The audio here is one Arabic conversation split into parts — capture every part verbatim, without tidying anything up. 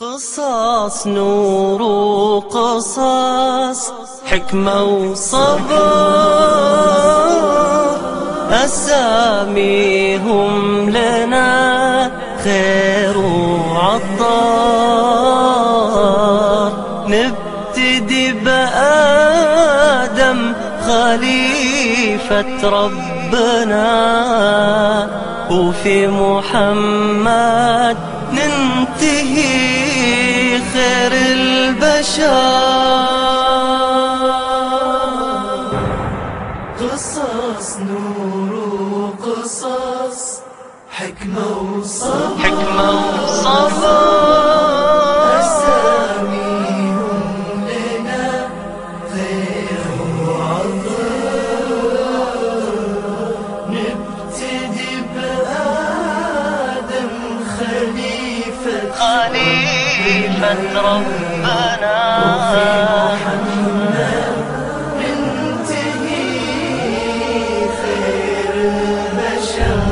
قصاص نور وقصاص حكمة وصبر، أساميهم لنا خير وعطار. نبتدي بآدم خليفة ربنا، وفي محمد ننتهي خير البشر. قصص نور وقصص حكمة وصبر، حكمة وصبر، أساميهم لنا خير وعطر. نبتدي بآدم خليفة خليفة ربنا، وفي محمد ننتهي خير البشر.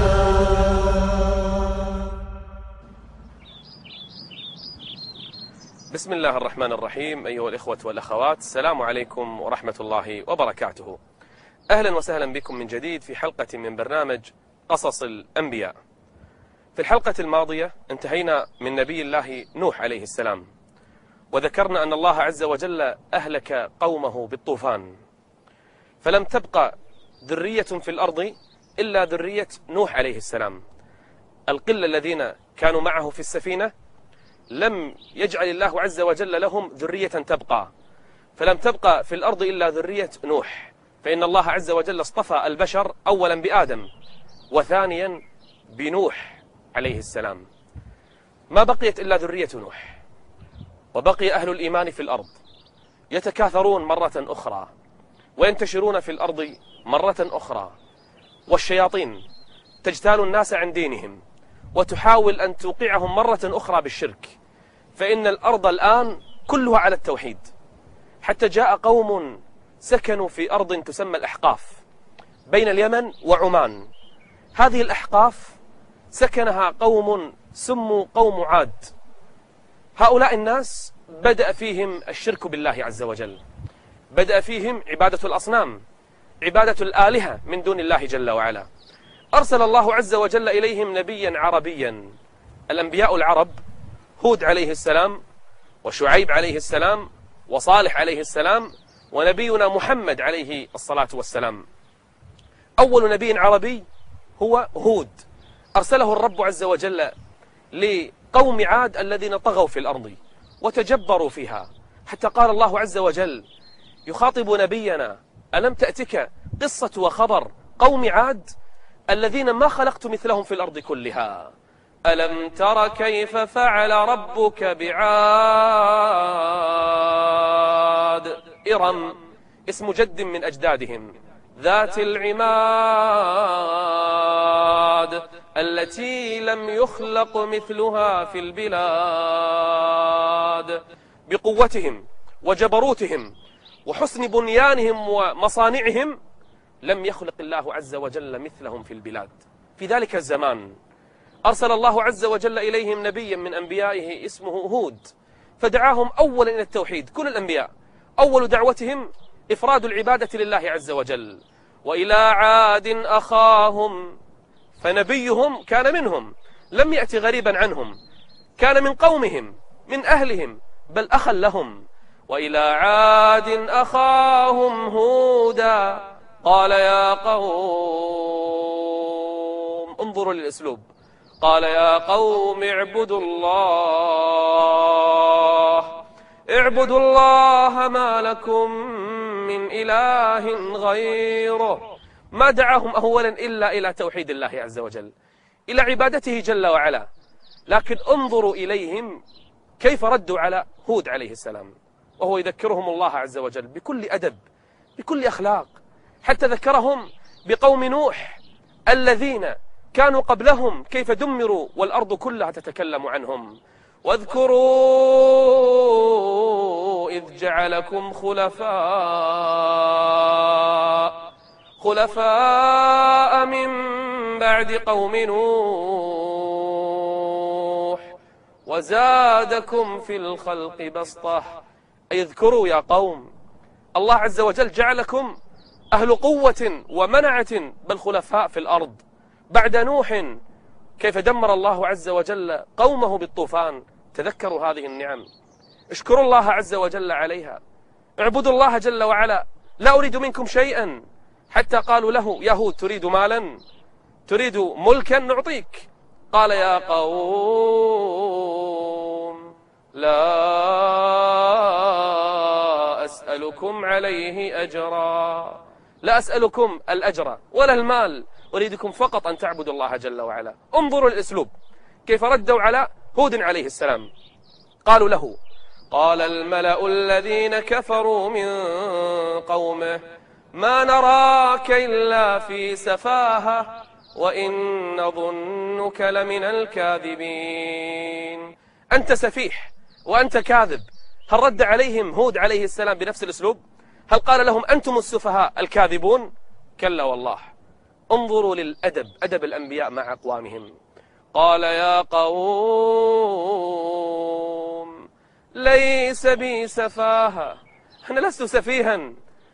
بسم الله الرحمن الرحيم. أيها الإخوة والأخوات، السلام عليكم ورحمة الله وبركاته. أهلا وسهلا بكم من جديد في حلقة من برنامج قصص الأنبياء. في الحلقة الماضية انتهينا من نبي الله نوح عليه السلام، وذكرنا أن الله عز وجل أهلك قومه بالطوفان، فلم تبقى ذرية في الأرض إلا ذرية نوح عليه السلام. القلة الذين كانوا معه في السفينة لم يجعل الله عز وجل لهم ذرية تبقى، فلم تبقى في الأرض إلا ذرية نوح، فإن الله عز وجل اصطفى البشر أولا بآدم وثانيا بنوح عليه السلام. ما بقيت إلا ذرية نوح، وبقي أهل الإيمان في الأرض يتكاثرون مرة أخرى وينتشرون في الأرض مرة أخرى، والشياطين تجتال الناس عن دينهم وتحاول أن توقعهم مرة أخرى بالشرك، فإن الأرض الآن كلها على التوحيد. حتى جاء قوم سكنوا في أرض تسمى الأحقاف بين اليمن وعمان. هذه الأحقاف سكنها قوم سموا قوم عاد. هؤلاء الناس بدأ فيهم الشرك بالله عز وجل، بدأ فيهم عبادة الأصنام، عبادة الآلهة من دون الله جل وعلا. أرسل الله عز وجل إليهم نبيا عربيا. الأنبياء العرب هود عليه السلام وشعيب عليه السلام وصالح عليه السلام ونبينا محمد عليه الصلاة والسلام. أول نبي عربي هو هود، أرسله الرب عز وجل لقوم عاد الذين طغوا في الأرض وتجبروا فيها، حتى قال الله عز وجل يخاطب نبينا: ألم تأتك قصة وخبر قوم عاد الذين ما خلقت مثلهم في الأرض كلها؟ ألم تر كيف فعل ربك بعاد إرم، اسم جد من أجدادهم، ذات العماد التي لم يخلق مثلها في البلاد. بقوتهم وجبروتهم وحسن بنيانهم ومصانعهم لم يخلق الله عز وجل مثلهم في البلاد. في ذلك الزمان أرسل الله عز وجل إليهم نبيا من أنبيائه اسمه هود، فدعاهم أولا إلى التوحيد. كل الأنبياء أول دعوتهم إفراد العبادة لله عز وجل. وإلى عاد أخاهم، فنبيهم كان منهم، لم يأتي غريبا عنهم، كان من قومهم من أهلهم، بل أخا لهم. وإلى عاد أخاهم هودا قال يا قوم، انظروا للأسلوب، قال يا قوم اعبدوا الله اعبدوا الله ما لكم من إله غيره. ما دعاهم أولا إلا إلى توحيد الله عز وجل، إلى عبادته جل وعلا. لكن انظروا إليهم كيف ردوا على هود عليه السلام، وهو يذكرهم الله عز وجل بكل أدب بكل أخلاق، حتى ذكرهم بقوم نوح الذين كانوا قبلهم كيف دمروا والأرض كلها تتكلم عنهم. واذكروا إذ جعلكم خلفاء خلفاء من بعد قوم نوح وزادكم في الخلق بسطة. أي اذكروا يا قوم، الله عز وجل جعلكم أهل قوة ومنعة بل خلفاء في الأرض. بعد نوح كيف دمر الله عز وجل قومه بالطوفان، تذكروا هذه النعم، اشكروا الله عز وجل عليها، اعبدوا الله جل وعلا. لا أريد منكم شيئا، حتى قالوا له يا هود تريد مالا، تريد ملكا نعطيك. قال يا قوم لا أسألكم عليه أجرا، لا أسألكم الأجر ولا المال، أريدكم فقط أن تعبدوا الله جل وعلا. انظروا الأسلوب كيف ردوا على هود عليه السلام. قالوا له قال الملأ الذين كفروا من قومه ما نراك إلا في سفاهة وإن نظنك لمن الكاذبين. أنت سفيح وأنت كاذب. هل رد عليهم هود عليه السلام بنفس الأسلوب؟ هل قال لهم أنتم السفهاء الكاذبون؟ كلا والله. انظروا للأدب، أدب الأنبياء مع أقوامهم. قال يا قوم ليس بي سفاهة، أنا لست سفيها،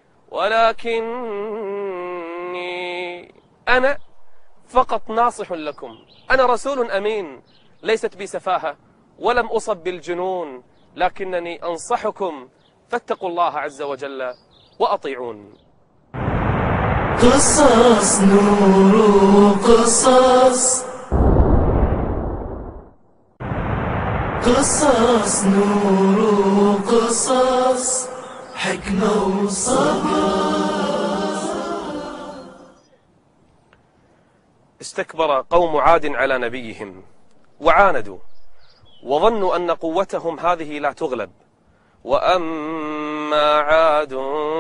ولكني أنا فقط ناصح لكم، أنا رسول أمين، ليست بي سفاهة ولم أصب بالجنون، لكنني أنصحكم فاتقوا الله عز وجل وأطيعون. قصص نور قصص، قصص نور قصص، حكمة وصبر. استكبر قوم عاد على نبيهم وعاندوا وظنوا أن قوتهم هذه لا تغلب. وأما عاد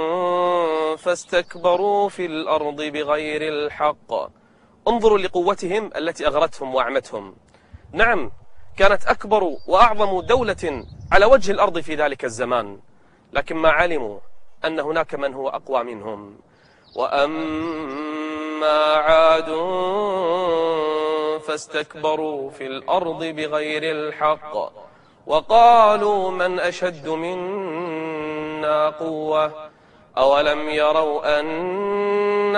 فاستكبروا في الأرض بغير الحق. انظروا لقوتهم التي أغرتهم وأعمتهم. نعم، كانت أكبر وأعظم دولة على وجه الأرض في ذلك الزمان، لكن ما علموا أن هناك من هو أقوى منهم. وأما عاد فاستكبروا في الأرض بغير الحق وقالوا من أشد منا قوة أولم يروا أن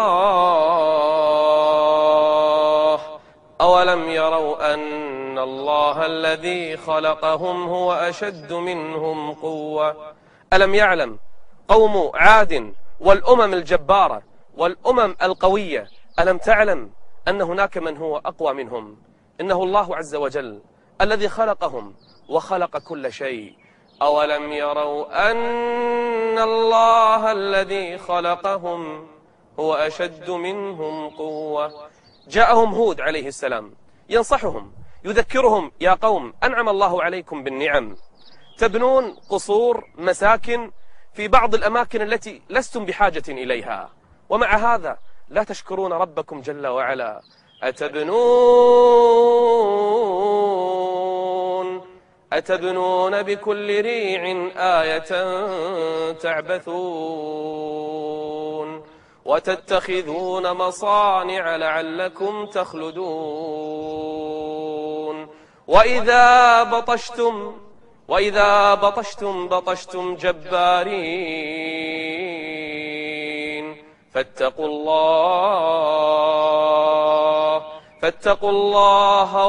الله أولم يروا أن الله الذي خلقهم هو أشد منهم قوة. ألم يعلم قوم عاد والأمم الجبارة والأمم القوية، ألم تعلم أن هناك من هو أقوى منهم؟ إنه الله عز وجل الذي خلقهم وخلق كل شيء. أولم يروا أن الله الذي خلقهم هو أشد منهم قوة. جاءهم هود عليه السلام ينصحهم يذكرهم يا قوم أنعم الله عليكم بالنعم، تبنون قصور مساكن في بعض الأماكن التي لستم بحاجة إليها، ومع هذا لا تشكرون ربكم جل وعلا. أتبنون أتبنون بكل ريع آية تعبثون وتتخذون مصانع لعلكم تخلدون وإذا بطشتم وإذا بطشتم بطشتم جبارين فاتقوا الله فاتقوا الله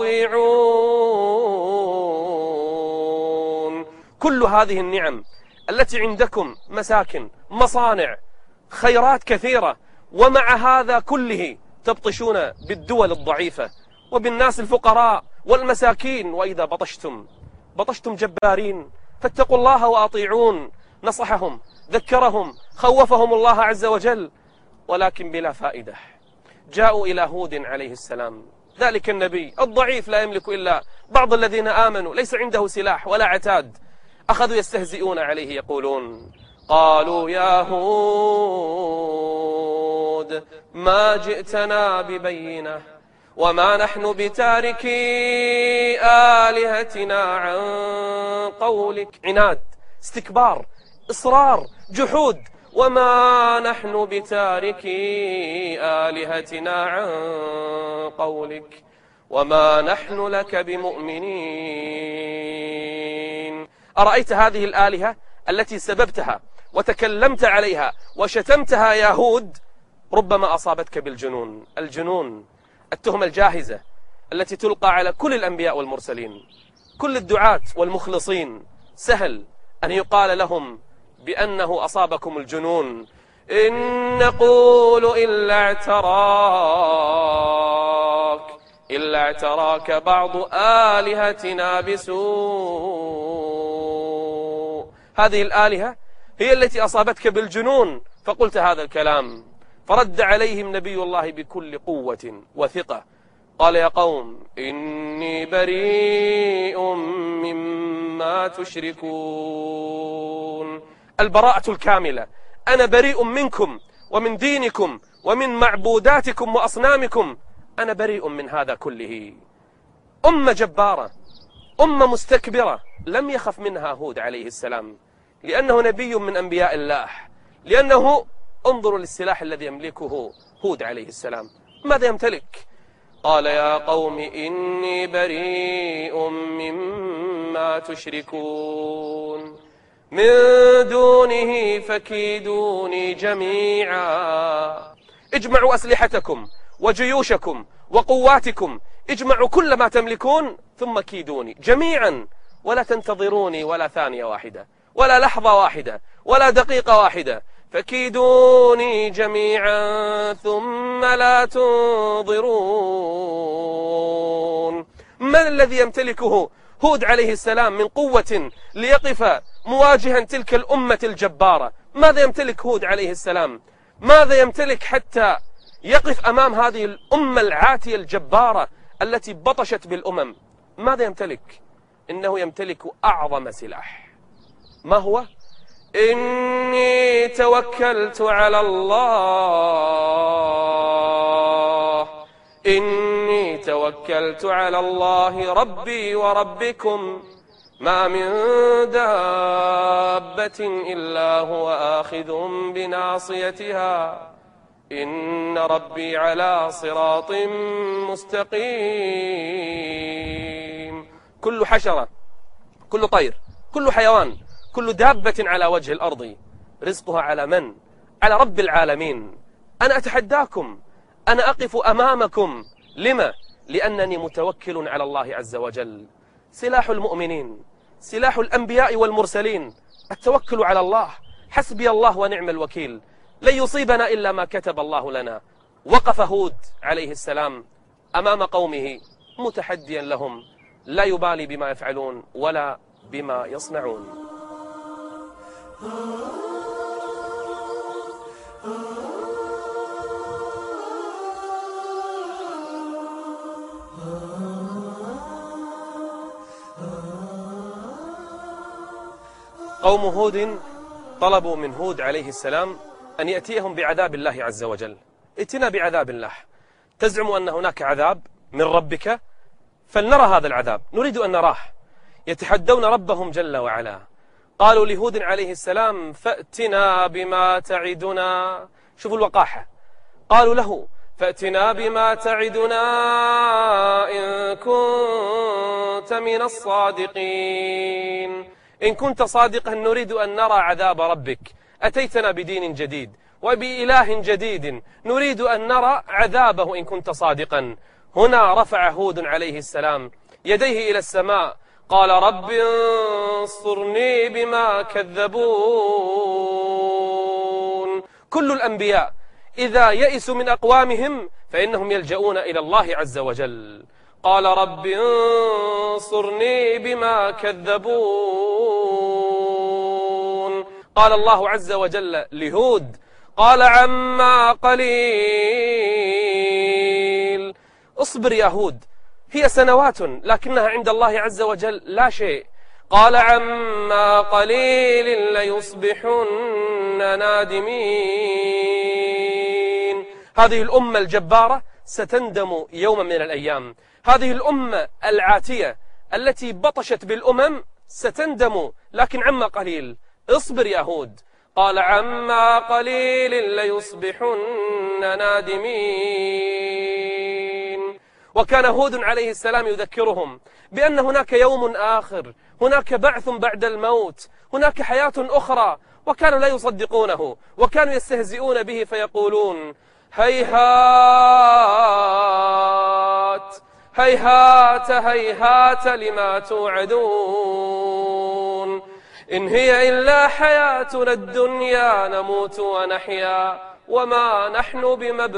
وأطيعون. كل هذه النعم التي عندكم، مساكن، مصانع، خيرات كثيرة، ومع هذا كله تبطشون بالدول الضعيفة وبالناس الفقراء والمساكين. وإذا بطشتم بطشتم جبارين فاتقوا الله وأطيعون. نصحهم، ذكرهم، خوفهم الله عز وجل، ولكن بلا فائدة. جاءوا إلى هود عليه السلام، ذلك النبي الضعيف لا يملك إلا بعض الذين آمنوا، ليس عنده سلاح ولا عتاد. أخذوا يستهزئون عليه يقولون قالوا يا هود ما جئتنا ببينة وما نحن بتاركي آلهتنا عن قولك. عناد، استكبار، إصرار، جحود. وما نحن بتاركي آلهتنا عن قولك وما نحن لك بمؤمنين. أرأيت هذه الآلهة التي سببتها وتكلمت عليها وشتمتها يا هود، ربما أصابتك بالجنون. الجنون التهمة الجاهزة التي تلقى على كل الأنبياء والمرسلين. كل الدعاة والمخلصين سهل أن يقال لهم بأنه أصابكم الجنون. إن نقول إلا اعتراك إلا اعتراك بعض آلهتنا بسوء. هذه الآلهة هي التي أصابتك بالجنون فقلت هذا الكلام. فرد عليهم نبي الله بكل قوة وثقة، قال يا قوم إني بريء مما تشركون. البراءة الكاملة، أنا بريء منكم ومن دينكم ومن معبوداتكم وأصنامكم، أنا بريء من هذا كله. أمة جبارة، أمة مستكبرة، لم يخف منها هود عليه السلام لأنه نبي من أنبياء الله، لأنه انظروا للسلاح الذي يملكه هود عليه السلام. ماذا يمتلك؟ قال يا قوم إني بريء مما تشركون من دونه فكيدوني جميعا. اجمعوا أسلحتكم وجيوشكم وقواتكم، اجمعوا كل ما تملكون ثم كيدوني جميعا، ولا تنتظروني ولا ثانية واحدة ولا لحظة واحدة ولا دقيقة واحدة. فكيدوني جميعا ثم لا تنظرون. من الذي يمتلكه هود عليه السلام من قوة ليقف مواجها تلك الأمة الجبارة؟ ماذا يمتلك هود عليه السلام؟ ماذا يمتلك حتى يقف أمام هذه الأمة العاتية الجبارة التي بطشت بالأمم؟ ماذا يمتلك؟ إنه يمتلك أعظم سلاح. ما هو؟ إني توكلت على الله إني توكلت على الله ربي وربكم ما من دابة إلا هو آخذ بناصيتها إن ربي على صراط مستقيم. كل حشرة، كل طير، كل حيوان، كل دابة على وجه الأرض رزقها على من؟ على رب العالمين. أنا أتحداكم، أنا أقف أمامكم. لما؟ لأنني متوكل على الله عز وجل. سلاح المؤمنين، سلاح الأنبياء والمرسلين التوكل على الله. حسبي الله ونعم الوكيل، لن يصيبنا إلا ما كتب الله لنا. وقف هود عليه السلام أمام قومه متحديا لهم، لا يبالي بما يفعلون ولا بما يصنعون. قوم هود طلبوا من هود عليه السلام أن يأتيهم بعذاب الله عز وجل. ائتنا بعذاب الله. تزعم أن هناك عذاب من ربك؟ فلنرى هذا العذاب، نريد أن نراه. يتحدون ربهم جل وعلا. قالوا لهود عليه السلام فأتنا بما تعدنا. شوفوا الوقاحة. قالوا له فأتنا بما تعدنا إن كنت من الصادقين. إن كنت صادقا نريد أن نرى عذاب ربك. أتيتنا بدين جديد وبإله جديد، نريد أن نرى عذابه إن كنت صادقا. هنا رفع هود عليه السلام يديه إلى السماء، قال رب انصرني بما كذبون. كل الأنبياء إذا يئسوا من أقوامهم فإنهم يلجؤون إلى الله عز وجل. قال رب انصرني بما كذبون. قال الله عز وجل لهود قال عما قليل. اصبر يا هود، هي سنوات لكنها عند الله عز وجل لا شيء. قال عما قليل ليصبحن نادمين. هذه الأمة الجبارة ستندم يوما من الأيام. هذه الأمة العاتية التي بطشت بالأمم ستندم، لكن عما قليل. اصبر يا هود. قال عما قليل ليصبحن نادمين. وكان هود عليه السلام يذكرهم بأن هناك يوم آخر، هناك بعث بعد الموت، هناك حياة أخرى، وكانوا لا يصدقونه، وكانوا يستهزئون به فيقولون هيهات هيهات هيهات لما توعدون، إن هي إلا حياتنا الدنيا نموت ونحيا وما نحن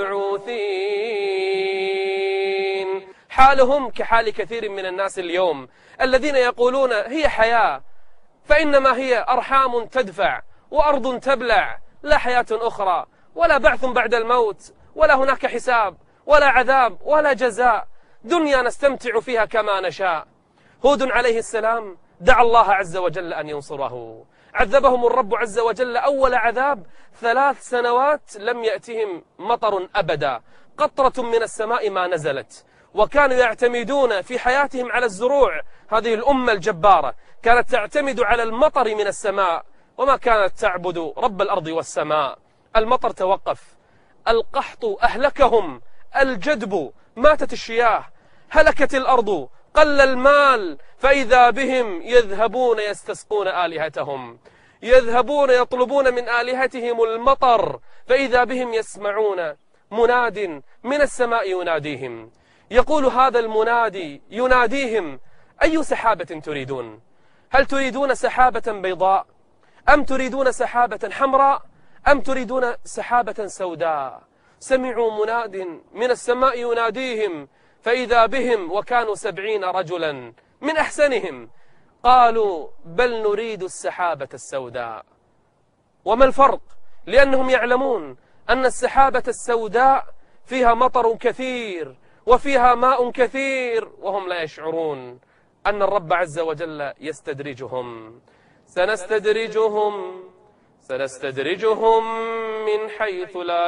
بمبعوثين. حالهم كحال كثير من الناس اليوم الذين يقولون هي حياة، فإنما هي أرحام تدفع وأرض تبلع، لا حياة أخرى ولا بعث بعد الموت ولا هناك حساب ولا عذاب ولا جزاء، دنيا نستمتع فيها كما نشاء. هود عليه السلام دعا الله عز وجل أن ينصره، عذبهم الرب عز وجل أول عذاب، ثلاث سنوات لم يأتهم مطر أبدا، قطرة من السماء ما نزلت، وكانوا يعتمدون في حياتهم على الزروع. هذه الأمة الجبارة كانت تعتمد على المطر من السماء، وما كانت تعبد رب الأرض والسماء. المطر توقف، القحط أهلكهم، الجدب، ماتت الشياه، هلكت الأرض، قل المال، فإذا بهم يذهبون يستسقون آلهتهم، يذهبون يطلبون من آلهتهم المطر، فإذا بهم يسمعون مناد من السماء يناديهم، يقول هذا المنادي يناديهم أي سحابة تريدون؟ هل تريدون سحابة بيضاء أم تريدون سحابة حمراء أم تريدون سحابة سوداء؟ سمعوا مناد من السماء يناديهم، فإذا بهم وكانوا سبعين رجلا من أحسنهم قالوا بل نريد السحابة السوداء. وما الفرق؟ لأنهم يعلمون أن السحابة السوداء فيها مطر كثير وفيها ماء كثير، وهم لا يشعرون أن الرب عز وجل يستدرجهم. سنستدرجهم سنستدرجهم من حيث لا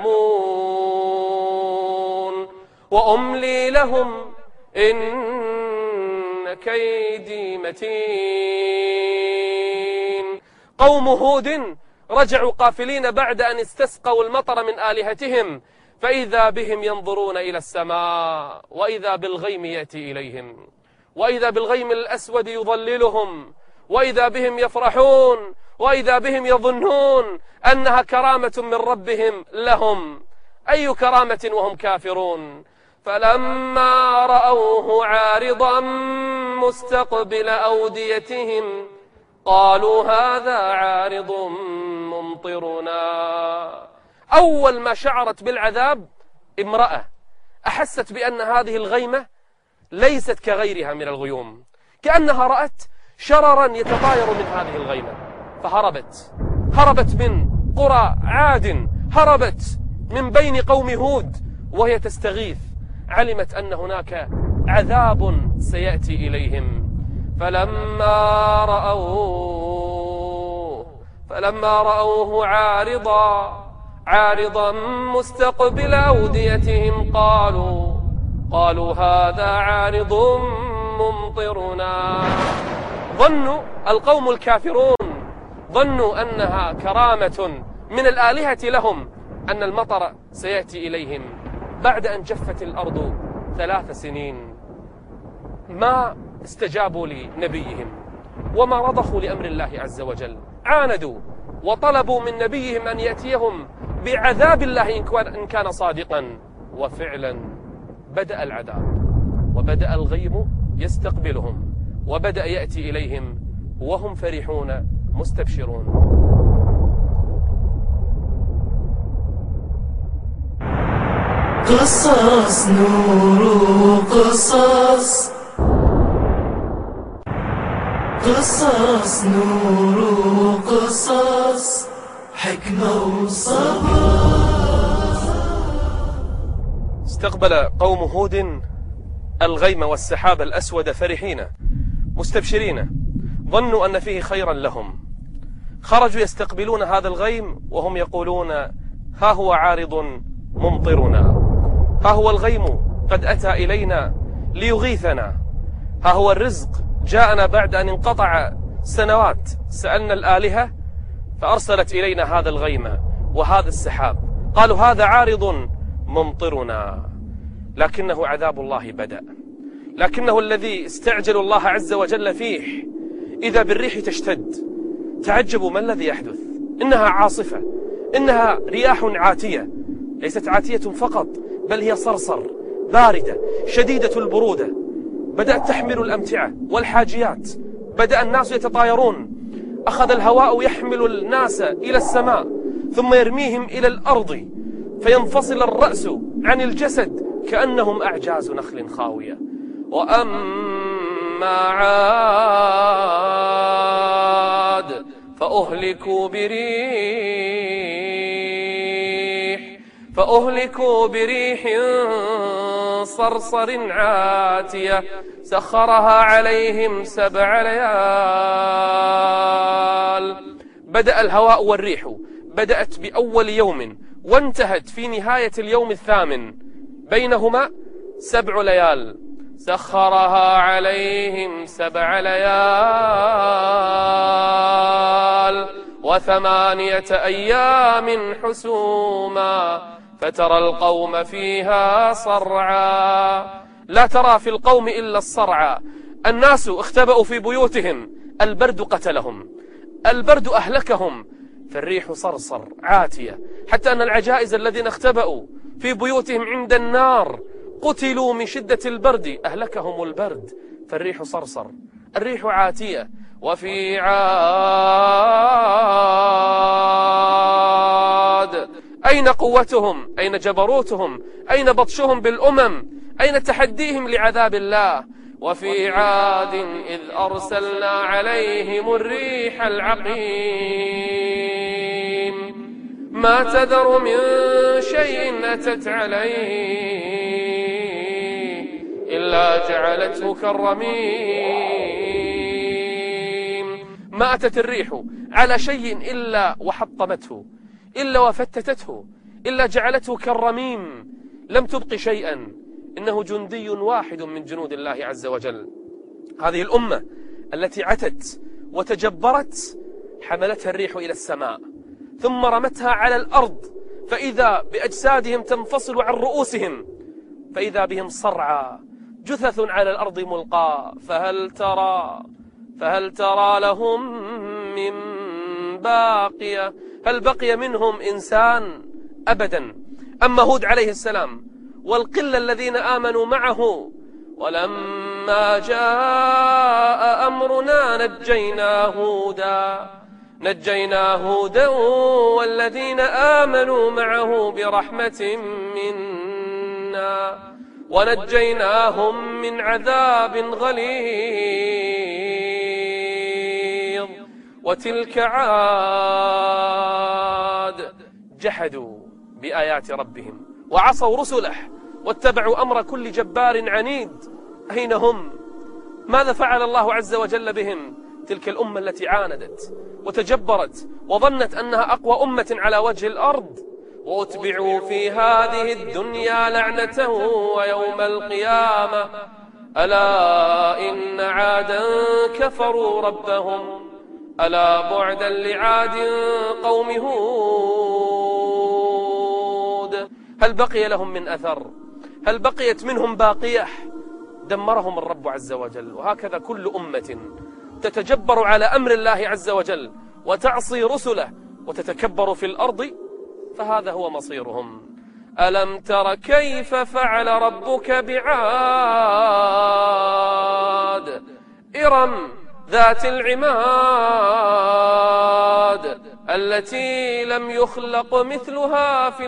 يعلمون وأملي لهم إن كيدي متين. قوم هود رجعوا قافلين بعد أن استسقوا المطر من آلهتهم، فإذا بهم ينظرون إلى السماء وإذا بالغيم يأتي إليهم، وإذا بالغيم الأسود يظللهم، وإذا بهم يفرحون، وإذا بهم يظنون أنها كرامة من ربهم لهم. أي كرامة وهم كافرون؟ فلما رأوه عارضا مستقبل أوديتهم قالوا هذا عارض ممطرنا. أول ما شعرت بالعذاب امرأة أحست بأن هذه الغيمة ليست كغيرها من الغيوم، كأنها رأت شررا يتطاير من هذه الغيمة، فهربت هربت من قرى عاد، هربت من بين قوم هود وهي تستغيث، علمت أن هناك عذاب سيأتي إليهم. فلما رأوه فلما رأوه عارضا عارضا مستقبل أوديتهم قالوا قالوا هذا عارض ممطرنا. ظنوا القوم الكافرون ظنوا أنها كرامة من الآلهة لهم أن المطر سيأتي إليهم بعد أن جفت الأرض ثلاث سنين. ما استجابوا لنبيهم وما رضخوا لأمر الله عز وجل، عاندوا وطلبوا من نبيهم أن يأتيهم بعذاب الله إن كان صادقا، وفعلا بدأ العذاب وبدأ الغيم يستقبلهم وبدأ يأتي إليهم وهم فرحون مستبشرون. قصص نور قصص قصص نور قصص حكمة وصبر. استقبل قوم هود الغيم والسحاب الأسود فرحين مستبشرين، ظنوا أن فيه خيرا لهم، خرجوا يستقبلون هذا الغيم وهم يقولون ها هو عارض ممطرنا، ها هو الغيم قد أتى إلينا ليغيثنا، ها هو الرزق جاءنا بعد أن انقطع سنوات، سألنا الآلهة فأرسلت إلينا هذا الغيم وهذا السحاب، قالوا هذا عارض ممطرنا. لكنه عذاب الله بدأ، لكنه الذي استعجل الله عز وجل فيه إذا بالريح تشتد. تعجبوا ما الذي يحدث، إنها عاصفة، إنها رياح عاتية، ليست عاتية فقط بل هي صرصر باردة شديدة البرودة. بدأت تحمل الأمتعة والحاجيات، بدأ الناس يتطايرون، أخذ الهواء يحمل الناس إلى السماء ثم يرميهم إلى الأرض فينفصل الرأس عن الجسد كأنهم أعجاز نخل خاوية. وأما عاد فأهلكوا بريح فأهلكوا بريح صرصر عاتية سخرها عليهم سبع ليال. بدأ الهواء والريح، بدأت بأول يوم وانتهت في نهاية اليوم الثامن، بينهما سبع ليال. سخرها عليهم سبع ليال وثمانية أيام حسوما فترى القوم فيها صرعا. لا ترى في القوم إلا الصرعى. الناس اختبأوا في بيوتهم، البرد قتلهم، البرد أهلكهم، فالريح صرصر عاتية، حتى أن العجائز الذين اختبأوا في بيوتهم عند النار قتلوا من شدة البرد، أهلكهم البرد، فالريح صرصر، الريح عاتية. وفي عاد أين قوتهم؟ أين جبروتهم؟ أين بطشهم بالأمم؟ أين تحديهم لعذاب الله؟ وفي عاد إذ أرسلنا عليهم الريح العقيم ما تذر من شيء أتت عليه إلا جعلته كالرميم. ما أتت الريح على شيء إلا وحطمته، إلا وفتتته، إلا جعلته كالرميم، لم تبق شيئا. إنه جندي واحد من جنود الله عز وجل. هذه الأمة التي عتت وتجبرت حملتها الريح إلى السماء ثم رمتها على الأرض، فإذا بأجسادهم تنفصل عن رؤوسهم، فإذا بهم صرعى جثث على الأرض ملقى. فهل ترى فهل ترى لهم من باقية؟ هل بقي منهم إنسان؟ أبدا. أما هود عليه السلام والقلة الذين آمنوا معه، ولما جاء أمرنا نجينا هودا نجينا هودا والذين آمنوا معه برحمة منا ونجيناهم من عذاب غليظ. وتلك عاد جحدوا بآيات ربهم وعصوا رسله واتبعوا أمر كل جبار عنيد. أين هم؟ ماذا فعل الله عز وجل بهم؟ تلك الأمة التي عاندت وتجبرت وظنت أنها أقوى أمة على وجه الأرض، وأتبعوا في هذه الدنيا لعنة ويوم القيامة ألا إن عادا كفروا ربهم ألا بعدا لعاد قوم هود. هل بقي لهم من أثر؟ هل بقيت منهم باقية؟ دمرهم الرب عز وجل. وهكذا كل أمة تتجبر على أمر الله عز وجل وتعصي رسله وتتكبر في الأرض، فهذا هو مصيرهم. ألم تر كيف فعل ربك بعاد إرم ذات العماد التي لم يخلق مثلها في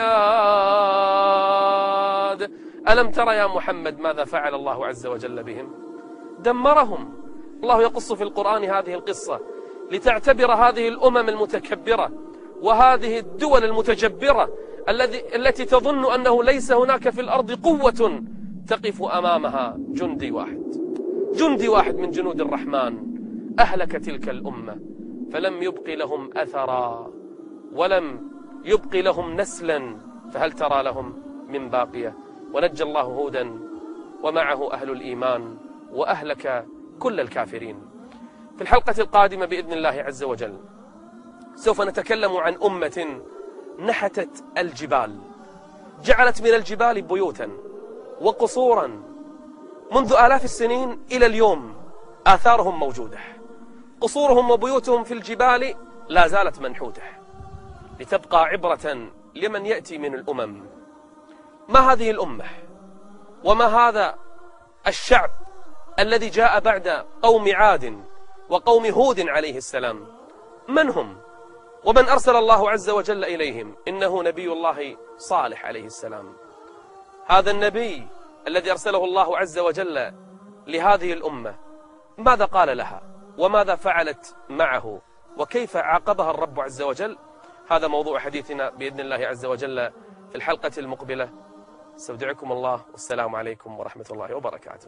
البلاد. ألم تر يا محمد ماذا فعل الله عز وجل بهم؟ دمرهم. الله يقص في القرآن هذه القصة لتعتبر هذه الأمم المتكبرة وهذه الدول المتجبرة الذي التي تظن أنه ليس هناك في الأرض قوة تقف أمامها جندي واحد، جندي واحد من جنود الرحمن أهلك تلك الأمة، فلم يبق لهم أثرا ولم يبق لهم نسلا، فهل ترى لهم من باقية؟ ونجى الله هودا ومعه أهل الإيمان وأهلك كل الكافرين. في الحلقة القادمة بإذن الله عز وجل سوف نتكلم عن أمة نحتت الجبال، جعلت من الجبال بيوتا وقصورا منذ آلاف السنين إلى اليوم آثارهم موجودة. قصورهم وبيوتهم في الجبال لا زالت منحوتة لتبقى عبرة لمن يأتي من الأمم. ما هذه الأمة وما هذا الشعب الذي جاء بعد قوم عاد وقوم هود عليه السلام؟ من هم ومن أرسل الله عز وجل إليهم؟ إنه نبي الله صالح عليه السلام. هذا النبي الذي أرسله الله عز وجل لهذه الأمة ماذا قال لها وماذا فعلت معه وكيف عاقبها الرب عز وجل؟ هذا موضوع حديثنا بإذن الله عز وجل في الحلقة المقبلة. استودعكم الله والسلام عليكم ورحمة الله وبركاته.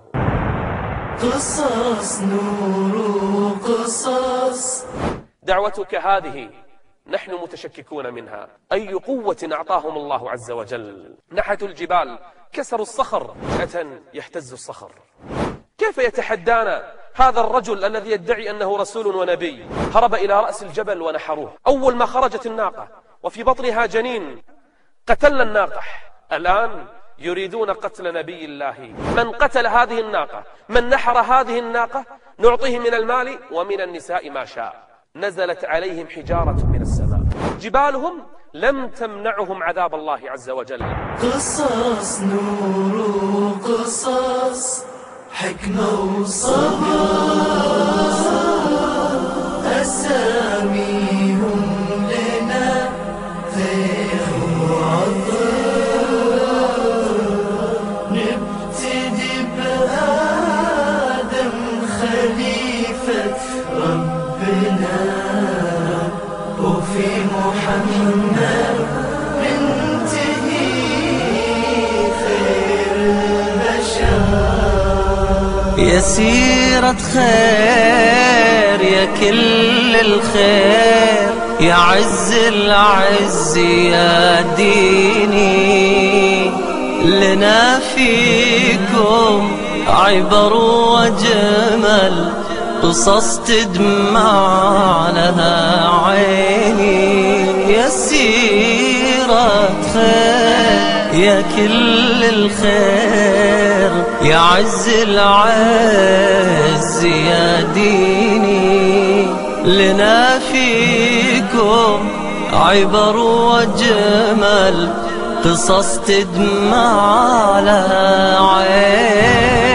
قصص نور قصص. دعوتك هذه نحن متشككون منها. أي قوة أعطاهم الله عز وجل؟ نحتوا الجبال، كسروا الصخر، فجأة يهتز الصخر. كيف يتحدانا هذا الرجل الذي يدعي أنه رسول ونبي؟ هرب إلى رأس الجبل ونحروه. أول ما خرجت الناقة وفي بطنها جنين قتلنا الناقة. الآن يريدون قتل نبي الله. من قتل هذه الناقة، من نحر هذه الناقة، نعطيه من المال ومن النساء ما شاء. نزلت عليهم حجارة من السماء. جبالهم لم تمنعهم عذاب الله عز وجل. قصص نور قصص، حكمة وصبر، أساميهم لنا خير وعطر. نبتدي بآدم خليفة ربنا، وفي محمد ننتهي خير البشر. يا سيرة خير يا كل الخير، يا عز العز يا ديني، لنا فيكم عبر وجمل، قصص تدمع لها عيني. يا سيرة خير يا كل الخير، يا عز العز يا ديني، لنا فيكم عبر وجمل، قصص تدمع لها عيني.